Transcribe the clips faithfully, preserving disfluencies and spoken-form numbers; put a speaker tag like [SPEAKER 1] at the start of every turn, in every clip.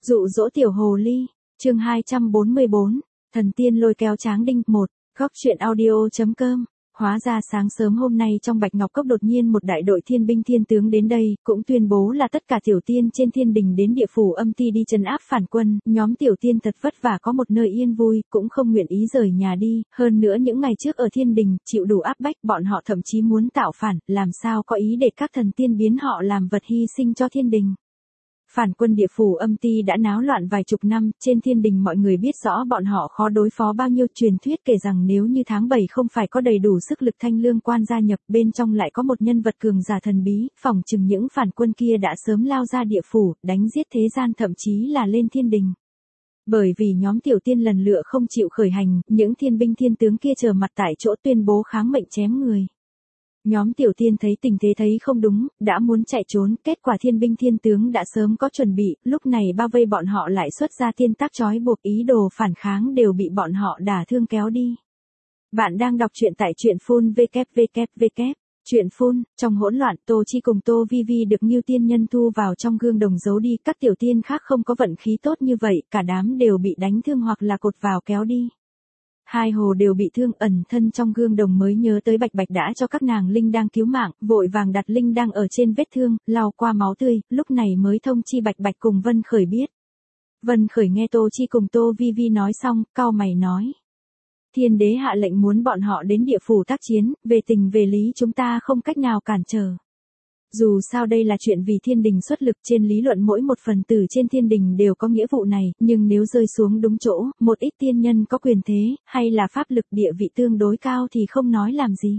[SPEAKER 1] Dụ dỗ tiểu hồ ly, chương hai trăm bốn mươi bốn, thần tiên lôi kéo Tráng Đinh. Một, góc truyện audio.com. Hóa ra sáng sớm hôm nay trong Bạch Ngọc Cốc đột nhiên một đại đội thiên binh thiên tướng đến đây, cũng tuyên bố là tất cả tiểu tiên trên thiên đình đến địa phủ âm ti đi trấn áp phản quân, nhóm tiểu tiên thật vất vả có một nơi yên vui, cũng không nguyện ý rời nhà đi, hơn nữa những ngày trước ở thiên đình, chịu đủ áp bách, bọn họ thậm chí muốn tạo phản, làm sao có ý để các thần tiên biến họ làm vật hy sinh cho thiên đình. Phản quân địa phủ âm ti đã náo loạn vài chục năm, trên thiên đình mọi người biết rõ bọn họ khó đối phó bao nhiêu. Truyền thuyết kể rằng nếu như tháng bảy không phải có đầy đủ sức lực Thanh Lương Quan gia nhập, bên trong lại có một nhân vật cường giả thần bí, phỏng chừng những phản quân kia đã sớm lao ra địa phủ, đánh giết thế gian thậm chí là lên thiên đình. Bởi vì nhóm tiểu tiên lần lựa không chịu khởi hành, những thiên binh thiên tướng kia chờ mặt tại chỗ tuyên bố kháng mệnh chém người. Nhóm tiểu tiên thấy tình thế thấy không đúng, đã muốn chạy trốn, kết quả thiên binh thiên tướng đã sớm có chuẩn bị, lúc này bao vây bọn họ lại xuất ra tiên tác trói buộc, ý đồ phản kháng đều bị bọn họ đả thương kéo đi. Bạn đang đọc truyện tại truyện phun www. Truyện phun, trong hỗn loạn, Tô Chi cùng Tô Vi Vi được Ngưu tiên nhân thu vào trong gương đồng giấu đi, các tiểu tiên khác không có vận khí tốt như vậy, cả đám đều bị đánh thương hoặc là cột vào kéo đi. Hai hồ đều bị thương, ẩn thân trong gương đồng mới nhớ tới Bạch Bạch đã cho các nàng linh đang cứu mạng, vội vàng đặt linh đang ở trên vết thương, lau qua máu tươi, lúc này mới thông chi Bạch Bạch cùng Vân Khởi biết. Vân Khởi nghe Tô Chi cùng Tô Vi Vi nói xong, cau mày nói. Thiên đế hạ lệnh muốn bọn họ đến địa phủ tác chiến, về tình về lý chúng ta không cách nào cản trở. Dù sao đây là chuyện vì thiên đình xuất lực, trên lý luận mỗi một phần tử trên thiên đình đều có nghĩa vụ này, nhưng nếu rơi xuống đúng chỗ, một ít tiên nhân có quyền thế, hay là pháp lực địa vị tương đối cao thì không nói làm gì.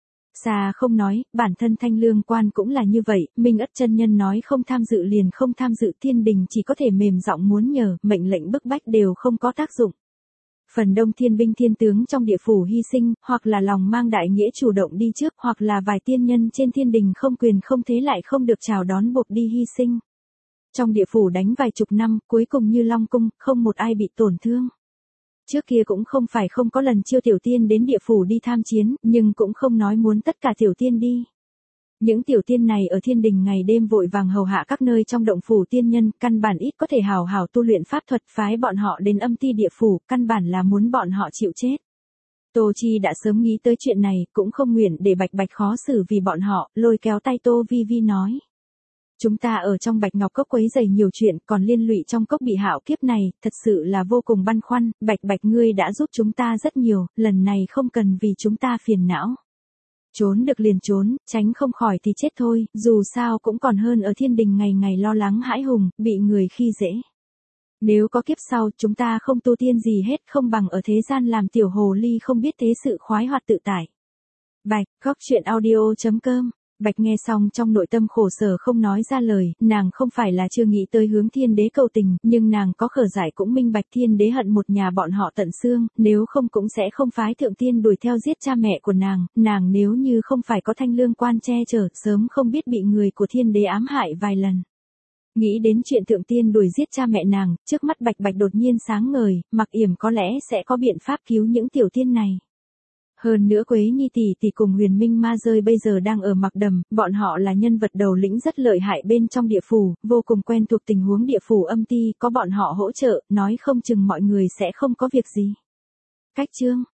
[SPEAKER 1] Xa không nói, bản thân Thanh Lương Quan cũng là như vậy, Minh Ất chân nhân nói không tham dự liền không tham dự, thiên đình chỉ có thể mềm giọng muốn nhờ, mệnh lệnh bức bách đều không có tác dụng. Phần đông thiên binh thiên tướng trong địa phủ hy sinh, hoặc là lòng mang đại nghĩa chủ động đi trước, hoặc là vài tiên nhân trên thiên đình không quyền không thế lại không được chào đón buộc đi hy sinh. Trong địa phủ đánh vài chục năm, cuối cùng như Long Cung, không một ai bị tổn thương. Trước kia cũng không phải không có lần chiêu tiểu tiên đến địa phủ đi tham chiến, nhưng cũng không nói muốn tất cả tiểu tiên đi. Những tiểu tiên này ở thiên đình ngày đêm vội vàng hầu hạ các nơi trong động phủ tiên nhân, căn bản ít có thể hào hào tu luyện pháp thuật, phái bọn họ đến âm ti địa phủ, căn bản là muốn bọn họ chịu chết. Tô Chi đã sớm nghĩ tới chuyện này, cũng không nguyện để Bạch Bạch khó xử vì bọn họ, lôi kéo tay Tô Vi Vi nói. Chúng ta ở trong Bạch Ngọc Cốc quấy rầy nhiều chuyện, còn liên lụy trong cốc bị hạo kiếp này, thật sự là vô cùng băn khoăn, Bạch Bạch ngươi đã giúp chúng ta rất nhiều, lần này không cần vì chúng ta phiền não. Trốn được liền trốn, tránh không khỏi thì chết thôi, dù sao cũng còn hơn ở thiên đình ngày ngày lo lắng hãi hùng, bị người khi dễ. Nếu có kiếp sau, chúng ta không tu tiên gì hết, không bằng ở thế gian làm tiểu hồ ly không biết thế sự khoái hoạt tự tại. Bạch, góc truyện audio.com. Bạch nghe xong trong nội tâm khổ sở không nói ra lời, nàng không phải là chưa nghĩ tới hướng thiên đế cầu tình, nhưng nàng có khờ giải cũng minh bạch thiên đế hận một nhà bọn họ tận xương, nếu không cũng sẽ không phái thượng tiên đuổi theo giết cha mẹ của nàng, nàng nếu như không phải có Thanh Lương Quan che chở, sớm không biết bị người của thiên đế ám hại vài lần. Nghĩ đến chuyện thượng tiên đuổi giết cha mẹ nàng, trước mắt Bạch Bạch đột nhiên sáng ngời, Mặc Yểm có lẽ sẽ có biện pháp cứu những tiểu tiên này. Hơn nữa Quế Nhi tỷ tỷ cùng Huyền Minh Ma rơi bây giờ đang ở Mặc Đầm, bọn họ là nhân vật đầu lĩnh rất lợi hại bên trong địa phủ, vô cùng quen thuộc tình huống địa phủ âm ti, có bọn họ hỗ trợ, nói không chừng mọi người sẽ không có việc gì. Cách chương